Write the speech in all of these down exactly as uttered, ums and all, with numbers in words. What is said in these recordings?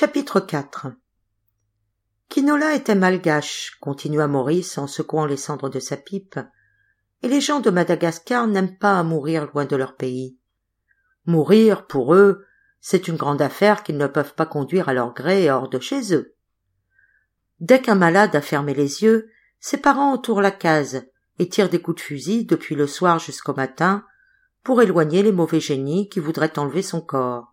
Chapitre quatre. Quinola était malgache, continua Maurice en secouant les cendres de sa pipe, et les gens de Madagascar n'aiment pas à mourir loin de leur pays. Mourir, pour eux, c'est une grande affaire qu'ils ne peuvent pas conduire à leur gré hors de chez eux. Dès qu'un malade a fermé les yeux, ses parents entourent la case et tirent des coups de fusil depuis le soir jusqu'au matin pour éloigner les mauvais génies qui voudraient enlever son corps.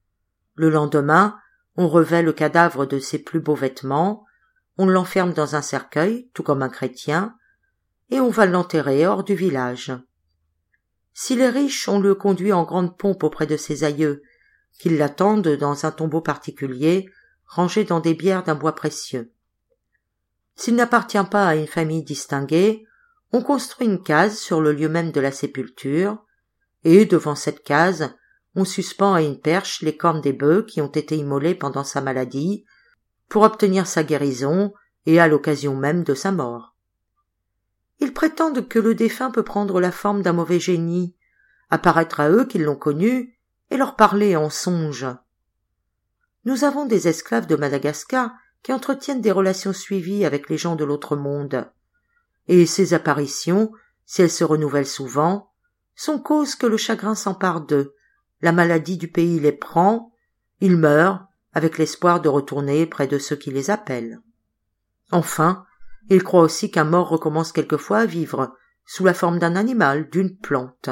Le lendemain, on revêt le cadavre de ses plus beaux vêtements, on l'enferme dans un cercueil, tout comme un chrétien, et on va l'enterrer hors du village. S'il est riche, on le conduit en grande pompe auprès de ses aïeux, qui l'attendent dans un tombeau particulier, rangé dans des bières d'un bois précieux. S'il n'appartient pas à une famille distinguée, on construit une case sur le lieu même de la sépulture, et devant cette case, on suspend à une perche les cornes des bœufs qui ont été immolés pendant sa maladie, pour obtenir sa guérison et à l'occasion même de sa mort. Ils prétendent que le défunt peut prendre la forme d'un mauvais génie, apparaître à eux qui l'ont connu et leur parler en songe. Nous avons des esclaves de Madagascar qui entretiennent des relations suivies avec les gens de l'autre monde, et ces apparitions, si elles se renouvellent souvent, sont cause que le chagrin s'empare d'eux, la maladie du pays les prend, ils meurent avec l'espoir de retourner près de ceux qui les appellent. Enfin, ils croient aussi qu'un mort recommence quelquefois à vivre sous la forme d'un animal, d'une plante.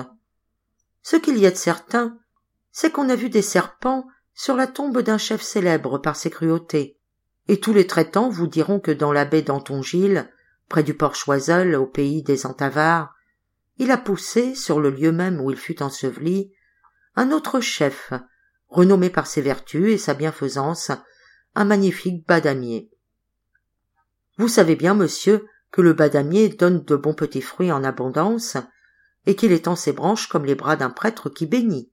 Ce qu'il y a de certain, c'est qu'on a vu des serpents sur la tombe d'un chef célèbre par ses cruautés, et tous les traitants vous diront que dans la baie d'Antongil, près du port Choiseul, au pays des Antavars, il a poussé, sur le lieu même où il fut enseveli, un autre chef, renommé par ses vertus et sa bienfaisance, un magnifique badamier. Vous savez bien, monsieur, que le badamier donne de bons petits fruits en abondance, et qu'il étend ses branches comme les bras d'un prêtre qui bénit.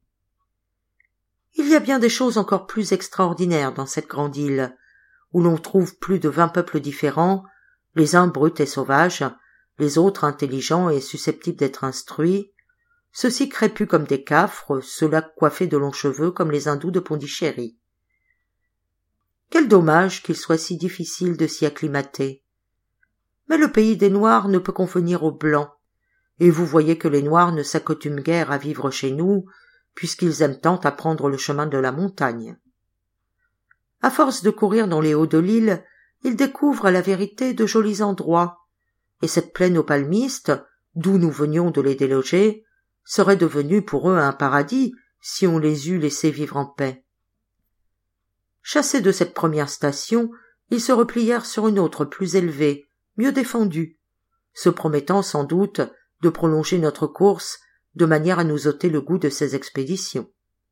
Il y a bien des choses encore plus extraordinaires dans cette grande île, où l'on trouve plus de vingt peuples différents, les uns bruts et sauvages, les autres intelligents et susceptibles d'être instruits, ceux-ci crépus comme des cafres, ceux-là coiffés de longs cheveux comme les hindous de Pondichéry. Quel dommage qu'il soit si difficile de s'y acclimater. Mais le pays des Noirs ne peut convenir aux Blancs, et vous voyez que les Noirs ne s'accoutument guère à vivre chez nous, puisqu'ils aiment tant à prendre le chemin de la montagne. À force de courir dans les hauts de l'île, ils découvrent à la vérité de jolis endroits, et cette plaine aux palmistes, d'où nous venions de les déloger, serait devenue pour eux un paradis si on les eût laissés vivre en paix. Chassés de cette première station, ils se replièrent sur une autre plus élevée, mieux défendue, se promettant sans doute de prolonger notre course de manière à nous ôter le goût de ces expéditions.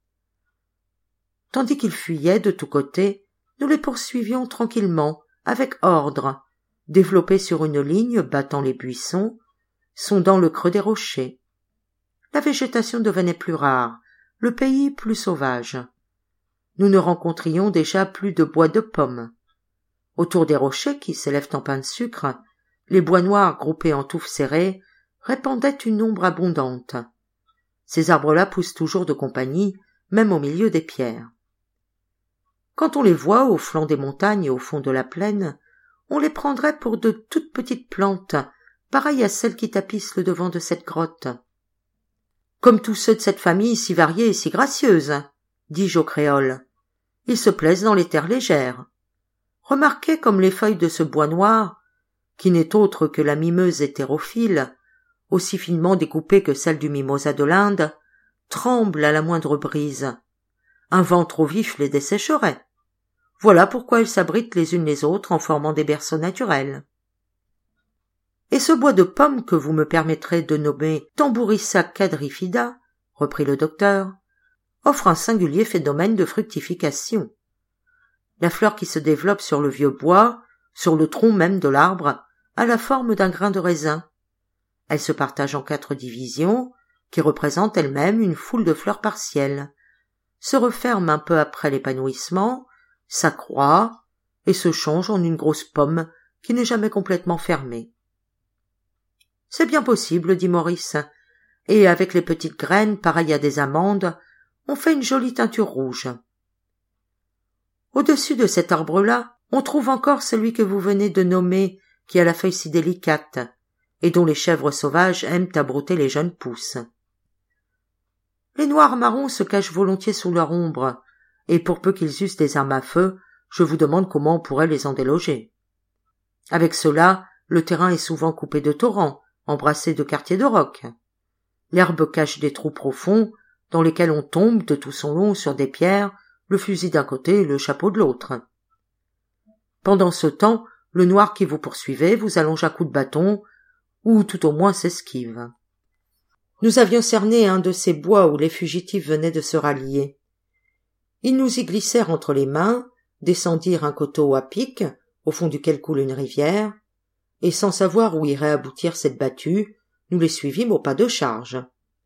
Tandis qu'ils fuyaient de tous côtés, nous les poursuivions tranquillement, avec ordre, développés sur une ligne battant les buissons, sondant le creux des rochers. La végétation devenait plus rare, le pays plus sauvage. Nous ne rencontrions déjà plus de bois de pommes. Autour des rochers qui s'élèvent en pain de sucre, les bois noirs groupés en touffes serrées répandaient une ombre abondante. Ces arbres-là poussent toujours de compagnie, même au milieu des pierres. Quand on les voit au flanc des montagnes et au fond de la plaine, on les prendrait pour de toutes petites plantes, pareilles à celles qui tapissent le devant de cette grotte. Comme tous ceux de cette famille si variée et si gracieuse, dis-je au créole. Ils se plaisent dans les terres légères. Remarquez comme les feuilles de ce bois noir, qui n'est autre que la mimeuse hétérophile, aussi finement découpée que celle du mimosa de l'Inde, tremblent à la moindre brise. Un vent trop vif les dessécherait. Voilà pourquoi elles s'abritent les unes les autres en formant des berceaux naturels. Et ce bois de pomme que vous me permettrez de nommer Tambourissa quadrifida, reprit le docteur, offre un singulier phénomène de fructification. La fleur qui se développe sur le vieux bois, sur le tronc même de l'arbre, a la forme d'un grain de raisin. Elle se partage en quatre divisions, qui représentent elles-mêmes une foule de fleurs partielles, se referme un peu après l'épanouissement, s'accroît et se change en une grosse pomme qui n'est jamais complètement fermée. C'est bien possible, dit Maurice, et avec les petites graines, pareilles à des amandes, on fait une jolie teinture rouge. Au-dessus de cet arbre-là, on trouve encore celui que vous venez de nommer, qui a la feuille si délicate, et dont les chèvres sauvages aiment à brouter les jeunes pousses. Les noirs marrons se cachent volontiers sous leur ombre, et pour peu qu'ils eussent des armes à feu, je vous demande comment on pourrait les en déloger. Avec cela, le terrain est souvent coupé de torrents, embrassé de quartiers de rocs. L'herbe cache des trous profonds, dans lesquels on tombe de tout son long sur des pierres, le fusil d'un côté et le chapeau de l'autre. Pendant ce temps, le noir qui vous poursuivait vous allonge à coups de bâton, ou tout au moins s'esquive. Nous avions cerné un de ces bois où les fugitifs venaient de se rallier. Ils nous y glissèrent entre les mains, descendirent un coteau à pic, au fond duquel coule une rivière, et sans savoir où irait aboutir cette battue, nous les suivîmes au pas de charge.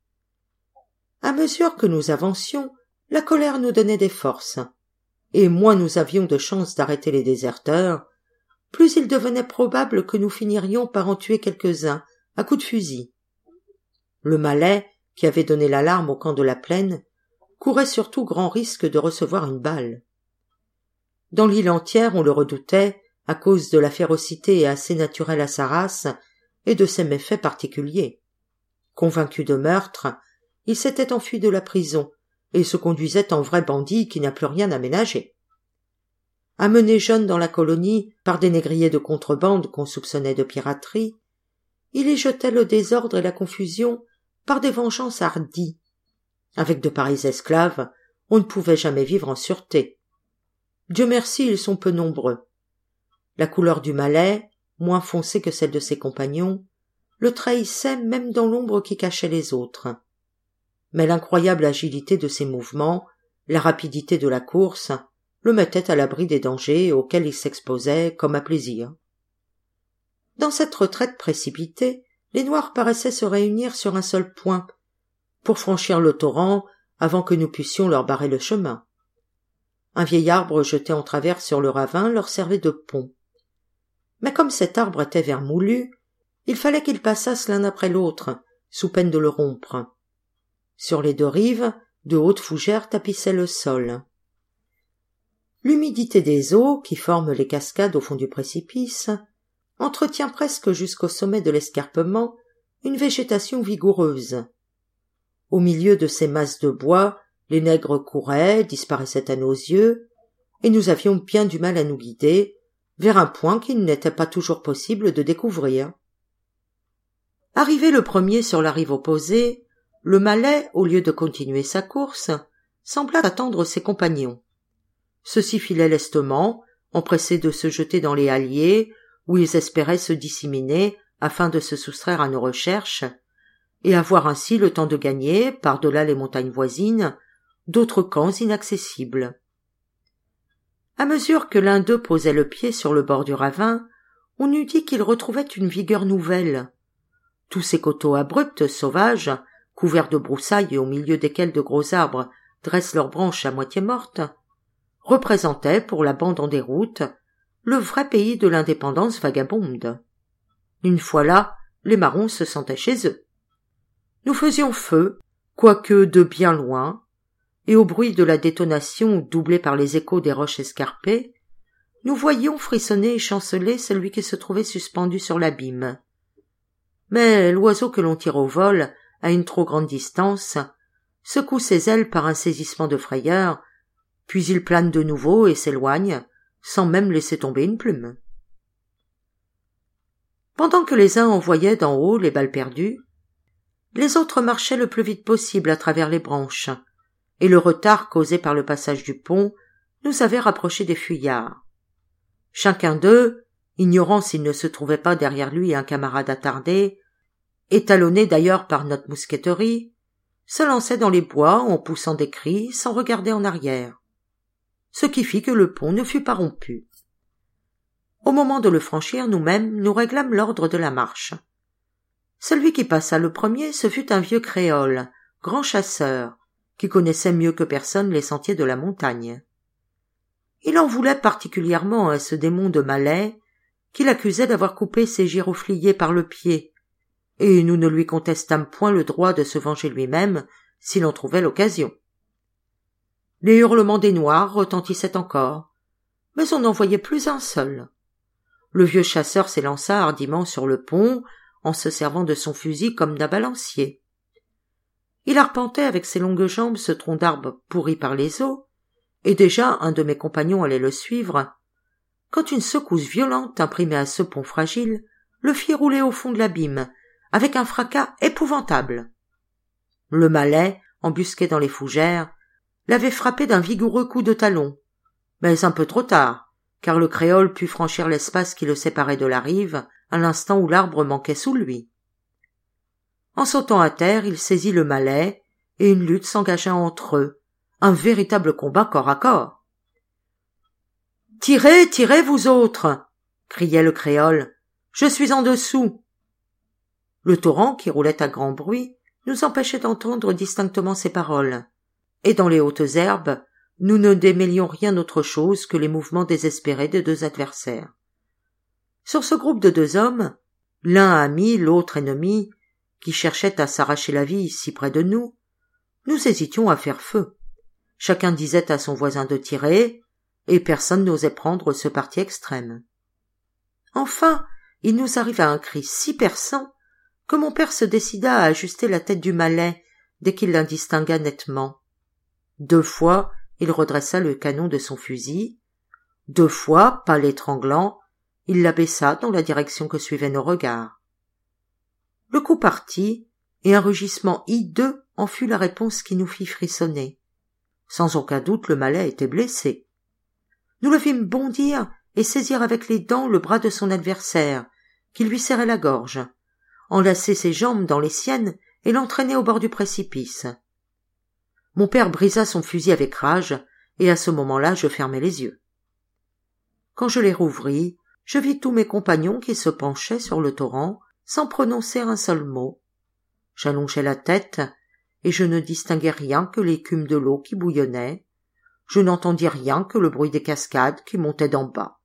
À mesure que nous avancions, la colère nous donnait des forces, et moins nous avions de chances d'arrêter les déserteurs, plus il devenait probable que nous finirions par en tuer quelques-uns à coups de fusil. Le Malais, qui avait donné l'alarme au camp de la plaine, courait surtout grand risque de recevoir une balle. Dans l'île entière, on le redoutait à cause de la férocité assez naturelle à sa race et de ses méfaits particuliers. Convaincu de meurtre, il s'était enfui de la prison et se conduisait en vrai bandit qui n'a plus rien à ménager. Amené jeune dans la colonie par des négriers de contrebande qu'on soupçonnait de piraterie, il y jetait le désordre et la confusion par des vengeances hardies. Avec de pareils esclaves, on ne pouvait jamais vivre en sûreté. Dieu merci, ils sont peu nombreux. La couleur du Malais, moins foncée que celle de ses compagnons, le trahissait même dans l'ombre qui cachait les autres. Mais l'incroyable agilité de ses mouvements, la rapidité de la course, le mettaient à l'abri des dangers auxquels il s'exposait comme à plaisir. Dans cette retraite précipitée, les Noirs paraissaient se réunir sur un seul point, pour franchir le torrent avant que nous pussions leur barrer le chemin. Un vieil arbre jeté en travers sur le ravin leur servait de pont. Mais comme cet arbre était vermoulu, il fallait qu'ils passassent l'un après l'autre, sous peine de le rompre. Sur les deux rives, de hautes fougères tapissaient le sol. L'humidité des eaux, qui forment les cascades au fond du précipice, entretient presque jusqu'au sommet de l'escarpement une végétation vigoureuse. Au milieu de ces masses de bois, les nègres couraient, disparaissaient à nos yeux, et nous avions bien du mal à nous guider vers un point qu'il n'était pas toujours possible de découvrir. Arrivé le premier sur la rive opposée, le Malais, au lieu de continuer sa course, sembla attendre ses compagnons. Ceux-ci filaient lestement, empressés de se jeter dans les halliers, où ils espéraient se disséminer afin de se soustraire à nos recherches, et avoir ainsi le temps de gagner, par-delà les montagnes voisines, d'autres camps inaccessibles. À mesure que l'un d'eux posait le pied sur le bord du ravin, on eût dit qu'il retrouvait une vigueur nouvelle. Tous ces coteaux abrupts, sauvages, couverts de broussailles et au milieu desquels de gros arbres dressent leurs branches à moitié mortes, représentaient, pour la bande en déroute, le vrai pays de l'indépendance vagabonde. Une fois là, les marrons se sentaient chez eux. Nous faisions feu, quoique de bien loin, et au bruit de la détonation doublé par les échos des roches escarpées, nous voyions frissonner et chanceler celui qui se trouvait suspendu sur l'abîme. Mais l'oiseau que l'on tire au vol, à une trop grande distance, secoue ses ailes par un saisissement de frayeur, puis il plane de nouveau et s'éloigne, sans même laisser tomber une plume. Pendant que les uns envoyaient d'en haut les balles perdues, les autres marchaient le plus vite possible à travers les branches, et le retard causé par le passage du pont nous avait rapprochés des fuyards. Chacun d'eux, ignorant s'il ne se trouvait pas derrière lui un camarade attardé, étalonné d'ailleurs par notre mousqueterie, se lançait dans les bois en poussant des cris sans regarder en arrière, ce qui fit que le pont ne fut pas rompu. Au moment de le franchir, nous-mêmes, nous réglâmes l'ordre de la marche. Celui qui passa le premier, ce fut un vieux créole, grand chasseur, qui connaissait mieux que personne les sentiers de la montagne. Il en voulait particulièrement à ce démon de Malais, qu'il accusait d'avoir coupé ses girofliers par le pied, et nous ne lui contestâmes point le droit de se venger lui-même s'il en trouvait l'occasion. Les hurlements des Noirs retentissaient encore, mais on n'en voyait plus un seul. Le vieux chasseur s'élança hardiment sur le pont, en se servant de son fusil comme d'un balancier. Il arpentait avec ses longues jambes ce tronc d'arbre pourri par les eaux, et déjà un de mes compagnons allait le suivre, quand une secousse violente imprimée à ce pont fragile le fit rouler au fond de l'abîme, avec un fracas épouvantable. Le Malais, embusqué dans les fougères, l'avait frappé d'un vigoureux coup de talon, mais un peu trop tard, car le créole put franchir l'espace qui le séparait de la rive à l'instant où l'arbre manquait sous lui. En sautant à terre, il saisit le Malais, et une lutte s'engagea entre eux, un véritable combat corps à corps. « Tirez, tirez, vous autres !» criait le créole. « Je suis en dessous !» Le torrent, qui roulait à grand bruit, nous empêchait d'entendre distinctement ces paroles, et dans les hautes herbes, nous ne démêlions rien autre chose que les mouvements désespérés des deux adversaires. Sur ce groupe de deux hommes, l'un ami, l'autre ennemi, qui cherchait à s'arracher la vie si près de nous, nous hésitions à faire feu. Chacun disait à son voisin de tirer, et personne n'osait prendre ce parti extrême. Enfin, il nous arriva un cri si perçant que mon père se décida à ajuster la tête du Malais dès qu'il l'indistingua nettement. Deux fois, il redressa le canon de son fusil. Deux fois, pas l'étranglant, il l'abaissa dans la direction que suivaient nos regards. Le coup partit, et un rugissement hideux en fut la réponse qui nous fit frissonner. Sans aucun doute, le Malais était blessé. Nous le vîmes bondir et saisir avec les dents le bras de son adversaire, qui lui serrait la gorge, enlacer ses jambes dans les siennes et l'entraîner au bord du précipice. Mon père brisa son fusil avec rage, et à ce moment-là je fermai les yeux. Quand je les rouvris, je vis tous mes compagnons qui se penchaient sur le torrent sans prononcer un seul mot. J'allongeai la tête, et je ne distinguai rien que l'écume de l'eau qui bouillonnait. Je n'entendis rien que le bruit des cascades qui montaient d'en bas.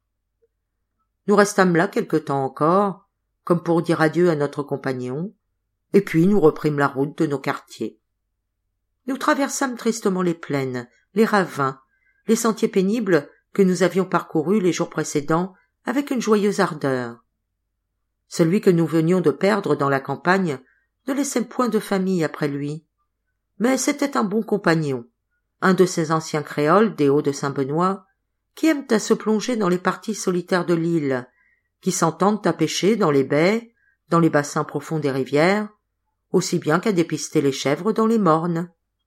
Nous restâmes là quelque temps encore, comme pour dire adieu à notre compagnon, et puis nous reprîmes la route de nos quartiers. Nous traversâmes tristement les plaines, les ravins, les sentiers pénibles que nous avions parcourus les jours précédents avec une joyeuse ardeur. Celui que nous venions de perdre dans la campagne ne laissait point de famille après lui, mais c'était un bon compagnon, un de ces anciens créoles des Hauts-de-Saint-Benoît, qui aiment à se plonger dans les parties solitaires de l'île, qui s'entendent à pêcher dans les baies, dans les bassins profonds des rivières, aussi bien qu'à dépister les chèvres dans les mornes.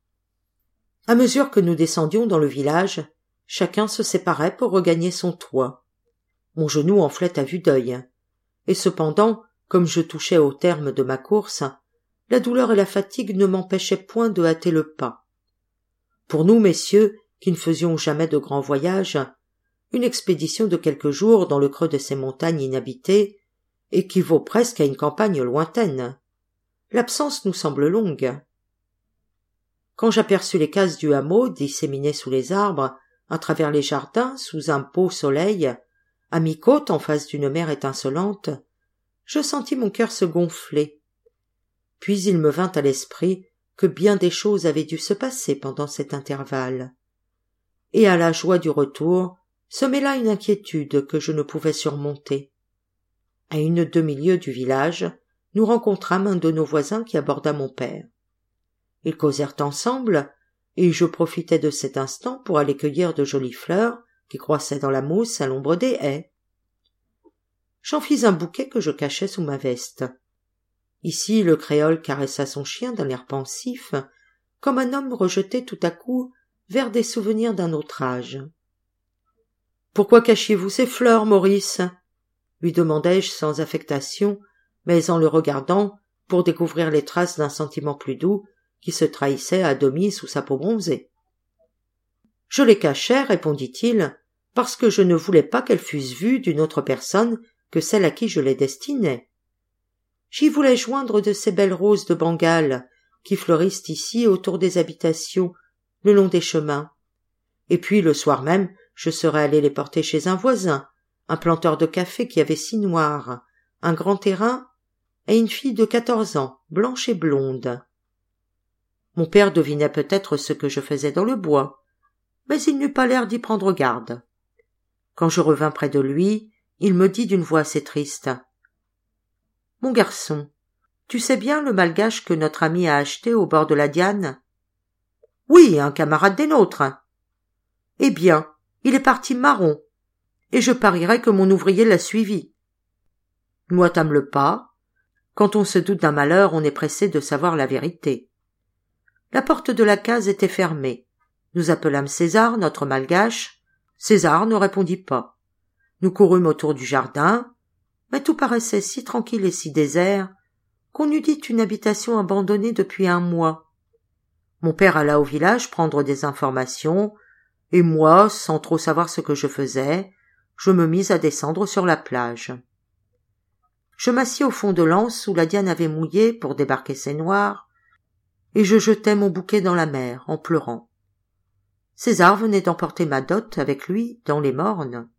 À mesure que nous descendions dans le village, chacun se séparait pour regagner son toit. Mon genou enflait à vue d'œil, et cependant, comme je touchais au terme de ma course, la douleur et la fatigue ne m'empêchaient point de hâter le pas. Pour nous, messieurs, qui ne faisions jamais de grands voyages, une expédition de quelques jours dans le creux de ces montagnes inhabitées équivaut presque à une campagne lointaine. L'absence nous semble longue. Quand j'aperçus les cases du hameau disséminées sous les arbres, à travers les jardins, sous un beau soleil, à mi-côte en face d'une mer étincelante, je sentis mon cœur se gonfler. Puis il me vint à l'esprit que bien des choses avaient dû se passer pendant cet intervalle. Et à la joie du retour se mêla une inquiétude que je ne pouvais surmonter. À une demi-lieue du village, nous rencontrâmes un de nos voisins qui aborda mon père. Ils causèrent ensemble, et je profitai de cet instant pour aller cueillir de jolies fleurs qui croissaient dans la mousse à l'ombre des haies. J'en fis un bouquet que je cachai sous ma veste. Ici le créole caressa son chien d'un air pensif, comme un homme rejeté tout à coup vers des souvenirs d'un autre âge. « Pourquoi cachiez-vous ces fleurs, Maurice ?» lui demandai-je sans affectation, mais en le regardant pour découvrir les traces d'un sentiment plus doux qui se trahissait à demi sous sa peau bronzée. « Je les cachais, répondit-il, parce que je ne voulais pas qu'elles fussent vues d'une autre personne que celle à qui je les destinais. J'y voulais joindre de ces belles roses de Bengale qui fleurissent ici autour des habitations, le long des chemins. Et puis le soir même, je serais allé les porter chez un voisin, un planteur de café qui avait six noirs, un grand terrain et une fille de quatorze ans, blanche et blonde. Mon père devinait peut-être ce que je faisais dans le bois, mais il n'eut pas l'air d'y prendre garde. Quand je revins près de lui, il me dit d'une voix assez triste. « Mon garçon, tu sais bien le malgache que notre ami a acheté au bord de la Diane ?»« Oui, un camarade des nôtres. »« Eh bien, il est parti marron, et je parierais que mon ouvrier l'a suivi. »« Noitâmes le pas. Quand on se doute d'un malheur, on est pressé de savoir la vérité. » La porte de la case était fermée. Nous appelâmes César, notre malgache. César ne répondit pas. Nous courûmes autour du jardin, mais tout paraissait si tranquille et si désert qu'on eût dit une habitation abandonnée depuis un mois. Mon père alla au village prendre des informations, et moi, sans trop savoir ce que je faisais, je me mis à descendre sur la plage. Je m'assis au fond de l'anse où la Diane avait mouillé pour débarquer ses noirs, et je jetai mon bouquet dans la mer en pleurant. César venait d'emporter ma dot avec lui dans les mornes.